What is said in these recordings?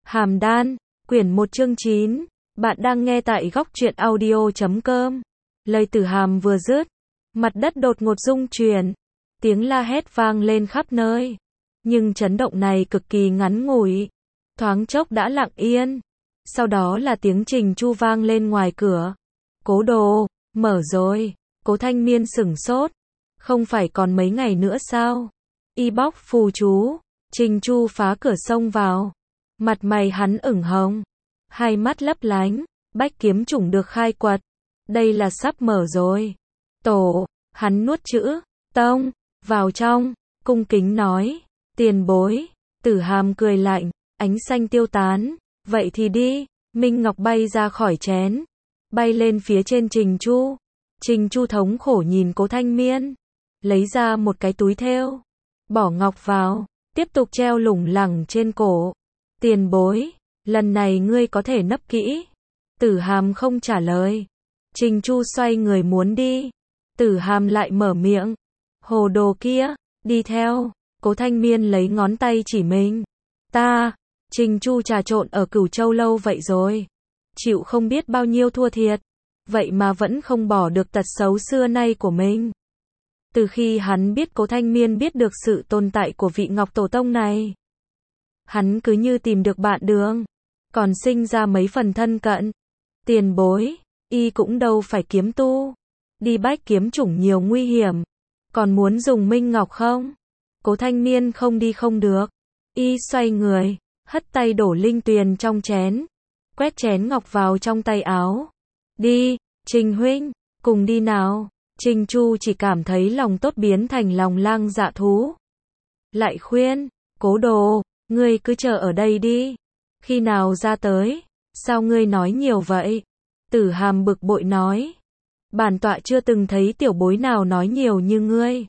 Hàm Đan, quyển 1 chương 9. Bạn đang nghe tại góc truyện audio.com. Lời Tử Hàm vừa dứt, mặt đất đột ngột rung chuyển, tiếng la hét vang lên khắp nơi. Nhưng chấn động này cực kỳ ngắn ngủi, thoáng chốc đã lặng yên. Sau đó là tiếng Trình Chu vang lên ngoài cửa. Cố Đồ, mở rồi. Cố Thanh Miên sửng sốt. Không phải còn mấy ngày nữa sao? Y bóc phù chú. Trình Chu phá cửa xông vào. Mặt mày hắn ửng hồng, hai mắt lấp lánh, bách kiếm chủng được khai quật. Đây là sắp mở rồi. Tổ, hắn nuốt chữ, tông, vào trong, cung kính nói, tiền bối. Tử Hàm cười lạnh, ánh xanh tiêu tán, vậy thì đi. Minh Ngọc bay ra khỏi chén, bay lên phía trên Trình Chu. Trình Chu thống khổ nhìn Cố Thanh Miên, lấy ra một cái túi thêu, bỏ ngọc vào, tiếp tục treo lủng lẳng trên cổ. Tiền bối, lần này ngươi có thể nấp kỹ. Tử Hàm không trả lời. Trình Chu xoay người muốn đi. Tử Hàm lại mở miệng. Hồ đồ kia, đi theo. Cố Thanh Miên lấy ngón tay chỉ mình. Ta, Trình Chu trà trộn ở Cửu Châu lâu vậy rồi. Chịu không biết bao nhiêu thua thiệt. Vậy mà vẫn không bỏ được tật xấu xưa nay của mình. Từ khi hắn biết Cố Thanh Miên biết được sự tồn tại của vị Ngọc Tổ Tông này, hắn cứ như tìm được bạn đường, còn sinh ra mấy phần thân cận. Tiền bối, y cũng đâu phải kiếm tu, đi bách kiếm chủng nhiều nguy hiểm, còn muốn dùng Minh Ngọc không? Cố Thanh Miên không đi không được. Y xoay người, hất tay đổ linh tuyền trong chén, quét chén ngọc vào trong tay áo. Đi, Trình huynh, cùng đi nào. Trình Chu chỉ cảm thấy lòng tốt biến thành lòng lang dạ thú. Lại khuyên, Cố Đồ, ngươi cứ chờ ở đây đi. Khi nào ra tới? Sao ngươi nói nhiều vậy? Tử Hàm bực bội nói. Bản tọa chưa từng thấy tiểu bối nào nói nhiều như ngươi.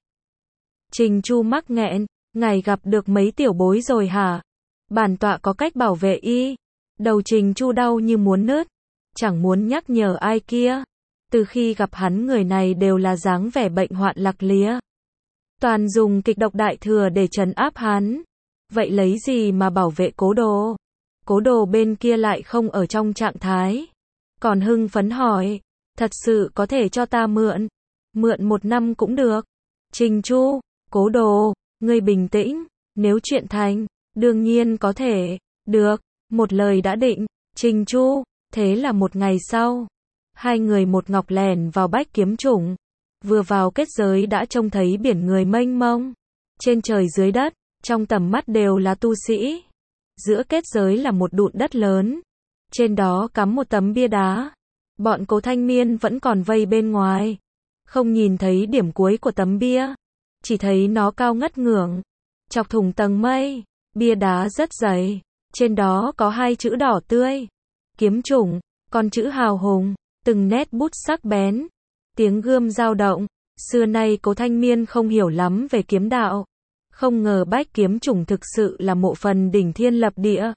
Trình Chu mắc nghẹn, ngài gặp được mấy tiểu bối rồi hả? Bản tọa có cách bảo vệ y. Đầu Trình Chu đau như muốn nứt, chẳng muốn nhắc nhở ai kia. Từ khi gặp hắn người này đều là dáng vẻ bệnh hoạn lạc lía. Toàn dùng kịch độc đại thừa để trấn áp hắn. Vậy lấy gì mà bảo vệ Cố Đồ? Cố Đồ bên kia lại không ở trong trạng thái, còn hưng phấn hỏi, thật sự có thể cho ta mượn? Mượn 1 năm cũng được. Trình Chu, Cố Đồ, ngươi bình tĩnh, nếu chuyện thành, đương nhiên có thể. Được, một lời đã định. Trình Chu, thế là một ngày sau, hai người một ngọc lẻn vào bách kiếm chủng. Vừa vào kết giới đã trông thấy biển người mênh mông, trên trời dưới đất, trong tầm mắt đều là tu sĩ. Giữa kết giới là một đụn đất lớn, trên đó cắm một tấm bia đá. Bọn Cố Thanh Miên vẫn còn vây bên ngoài, không nhìn thấy điểm cuối của tấm bia, chỉ thấy nó cao ngất ngưởng, chọc thủng tầng mây. Bia đá rất dày, trên đó có 2 chữ đỏ tươi, kiếm chủng, còn chữ hào hùng, từng nét bút sắc bén, tiếng gươm dao động. Xưa nay Cố Thanh Miên không hiểu lắm về kiếm đạo, không ngờ bách kiếm chủng thực sự là mộ phần đỉnh thiên lập địa.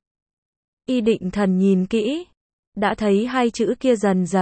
Y định thần nhìn kỹ, đã thấy 2 chữ kia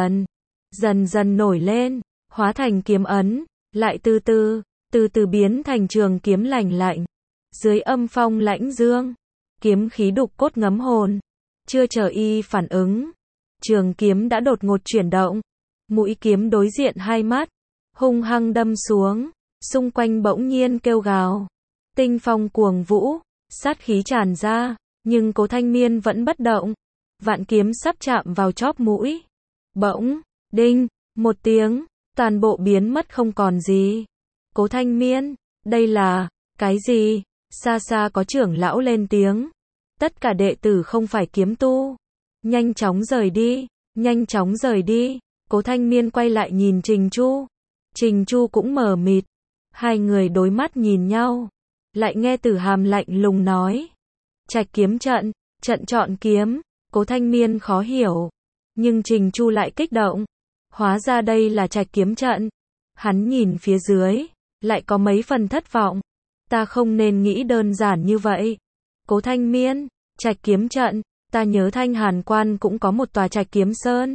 dần dần nổi lên, hóa thành kiếm ấn, lại từ từ biến thành trường kiếm lành lạnh. Dưới âm phong lãnh dương, kiếm khí đục cốt ngấm hồn. Chưa chờ y phản ứng, trường kiếm đã đột ngột chuyển động, mũi kiếm đối diện 2 mắt, hung hăng đâm xuống, xung quanh bỗng nhiên kêu gào. Tinh phong cuồng vũ, sát khí tràn ra, nhưng Cố Thanh Miên vẫn bất động. Vạn kiếm sắp chạm vào chóp mũi. Bỗng, đinh, một tiếng, toàn bộ biến mất không còn gì. Cố Thanh Miên, đây là, cái gì? Xa xa có trưởng lão lên tiếng. Tất cả đệ tử không phải kiếm tu. Nhanh chóng rời đi, nhanh chóng rời đi. Cố Thanh Miên quay lại nhìn Trình Chu. Trình Chu cũng mờ mịt. Hai người đối mắt nhìn nhau. Lại nghe Tử Hàm lạnh lùng nói. Trạch kiếm trận, trận chọn kiếm. Cố Thanh Miên khó hiểu, nhưng Trình Chu lại kích động. Hóa ra đây là trạch kiếm trận. Hắn nhìn phía dưới, lại có mấy phần thất vọng. Ta không nên nghĩ đơn giản như vậy. Cố Thanh Miên, trạch kiếm trận, ta nhớ Thanh Hàn Quan cũng có một tòa trạch kiếm sơn.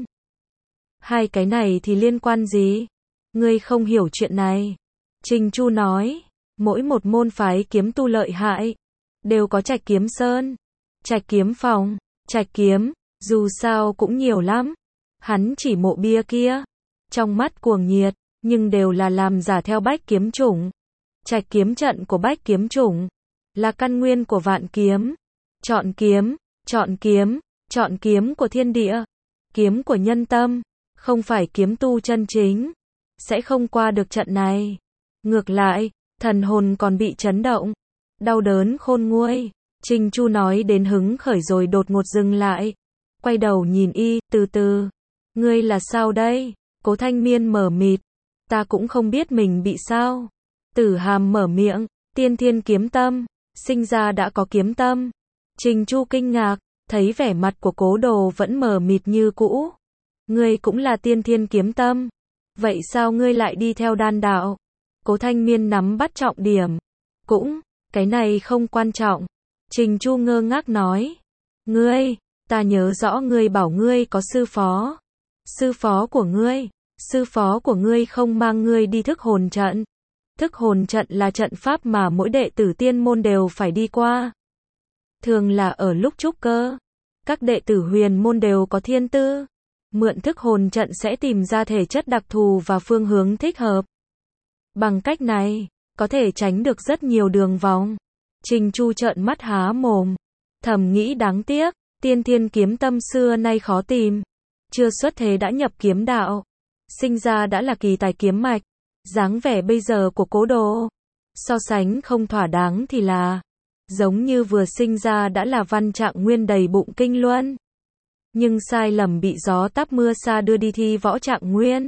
Hai cái này thì liên quan gì? Ngươi không hiểu chuyện này. Trình Chu nói, mỗi một môn phái kiếm tu lợi hại, đều có trạch kiếm sơn, trạch kiếm phòng. Trạch kiếm, dù sao cũng nhiều lắm. Hắn chỉ mộ bia kia. Trong mắt cuồng nhiệt, nhưng đều là làm giả theo Bách Kiếm Chủng. Trạch kiếm trận của Bách Kiếm Chủng là căn nguyên của vạn kiếm. Chọn kiếm, chọn kiếm, chọn kiếm của thiên địa, kiếm của nhân tâm, không phải kiếm tu chân chính, sẽ không qua được trận này. Ngược lại, thần hồn còn bị chấn động, đau đớn khôn nguôi. Trình Chu nói đến hứng khởi rồi đột ngột dừng lại, quay đầu nhìn y, từ từ. Ngươi là sao đây? Cố Thanh Miên mờ mịt. Ta cũng không biết mình bị sao. Tử Hàm mở miệng, tiên thiên kiếm tâm, sinh ra đã có kiếm tâm. Trình Chu kinh ngạc, thấy vẻ mặt của Cố Đồ vẫn mờ mịt như cũ. Ngươi cũng là tiên thiên kiếm tâm. Vậy sao ngươi lại đi theo đan đạo? Cố Thanh Miên nắm bắt trọng điểm. Cũng, cái này không quan trọng. Trình Chu ngơ ngác nói. Ngươi, ta nhớ rõ ngươi bảo ngươi có sư phó. Sư phó của ngươi không mang ngươi đi thức hồn trận. Thức hồn trận là trận pháp mà mỗi đệ tử tiên môn đều phải đi qua. Thường là ở lúc trúc cơ. Các đệ tử huyền môn đều có thiên tư. Mượn thức hồn trận sẽ tìm ra thể chất đặc thù và phương hướng thích hợp. Bằng cách này, có thể tránh được rất nhiều đường vòng. Trình Chu trợn mắt há mồm. Thầm nghĩ đáng tiếc, tiên thiên kiếm tâm xưa nay khó tìm. Chưa xuất thế đã nhập kiếm đạo. Sinh ra đã là kỳ tài kiếm mạch. Dáng vẻ bây giờ của Cố Đồ, so sánh không thỏa đáng thì là giống như vừa sinh ra đã là văn trạng nguyên đầy bụng kinh luân. Nhưng sai lầm bị gió táp mưa xa đưa đi thi võ trạng nguyên.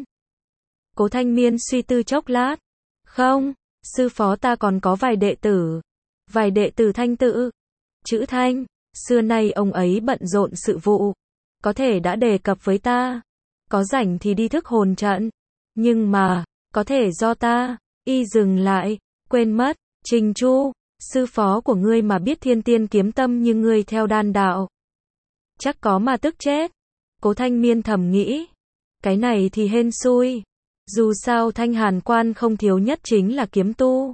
Cố Thanh Miên suy tư chốc lát. Không, sư phó ta còn có vài đệ tử. Vài đệ tử Thanh tự. Chữ Thanh, xưa nay ông ấy bận rộn sự vụ. Có thể đã đề cập với ta. Có rảnh thì đi thức hồn trận. Nhưng mà, có thể do ta. Y dừng lại, quên mất. Trình Chu, sư phó của ngươi mà biết thiên tiên kiếm tâm như ngươi theo đan đạo. Chắc có mà tức chết. Cố Thanh Miên thầm nghĩ. Cái này thì hên xui. Dù sao Thanh Hàn Quan không thiếu nhất chính là kiếm tu.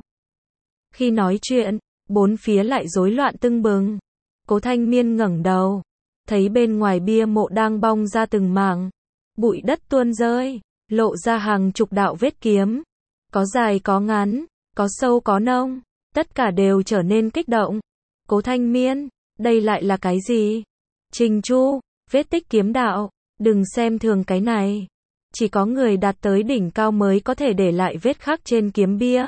Khi nói chuyện, bốn phía lại rối loạn tưng bừng. Cố Thanh Miên ngẩng đầu, thấy bên ngoài bia mộ đang bong ra từng mảng. Bụi đất tuôn rơi, lộ ra hàng chục đạo vết kiếm. Có dài có ngắn, có sâu có nông, tất cả đều trở nên kích động. Cố Thanh Miên, đây lại là cái gì? Trình Chu, vết tích kiếm đạo, đừng xem thường cái này. Chỉ có người đạt tới đỉnh cao mới có thể để lại vết khắc trên kiếm bia.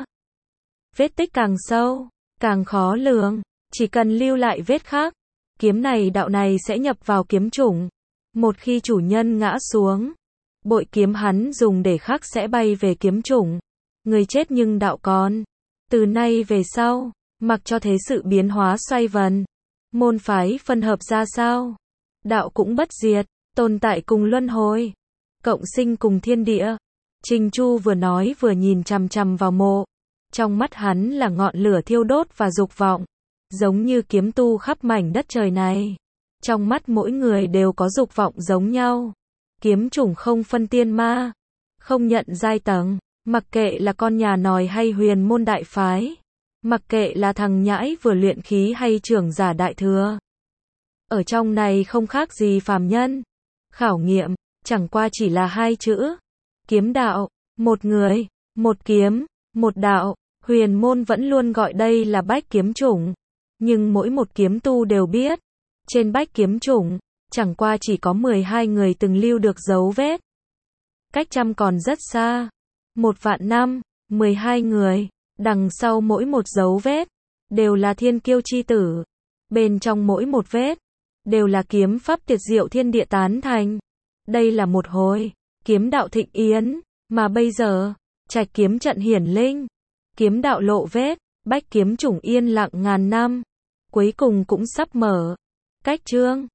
Vết tích càng sâu, càng khó lường, chỉ cần lưu lại vết khắc, kiếm này đạo này sẽ nhập vào kiếm chủng. Một khi chủ nhân ngã xuống, bội kiếm hắn dùng để khắc sẽ bay về kiếm chủng. Người chết nhưng đạo còn. Từ nay về sau, mặc cho thế sự biến hóa xoay vần, môn phái phân hợp ra sao, đạo cũng bất diệt, tồn tại cùng luân hồi, cộng sinh cùng thiên địa. Trình Chu vừa nói vừa nhìn chằm chằm vào mộ. Trong mắt hắn là ngọn lửa thiêu đốt và dục vọng, giống như kiếm tu khắp mảnh đất trời này. Trong mắt mỗi người đều có dục vọng giống nhau. Kiếm chủng không phân tiên ma, không nhận giai tầng, mặc kệ là con nhà nòi hay huyền môn đại phái, mặc kệ là thằng nhãi vừa luyện khí hay trưởng giả đại thừa. Ở trong này không khác gì phàm nhân. Khảo nghiệm, chẳng qua chỉ là hai chữ. Kiếm đạo, một người, một kiếm, một đạo. Huyền môn vẫn luôn gọi đây là bách kiếm chủng. Nhưng mỗi một kiếm tu đều biết, trên bách kiếm chủng, chẳng qua chỉ có 12 người từng lưu được dấu vết. Cách trăm còn rất xa. 1.000.000 năm, 12 người, đằng sau mỗi một dấu vết, đều là thiên kiêu chi tử. Bên trong mỗi một vết, đều là kiếm pháp tuyệt diệu thiên địa tán thành. Đây là một hồi, kiếm đạo thịnh yến, mà bây giờ, trạch kiếm trận hiển linh. Kiếm đạo lộ vết, bách kiếm chủng yên lặng ngàn năm. Cuối cùng cũng sắp mở. Cách chương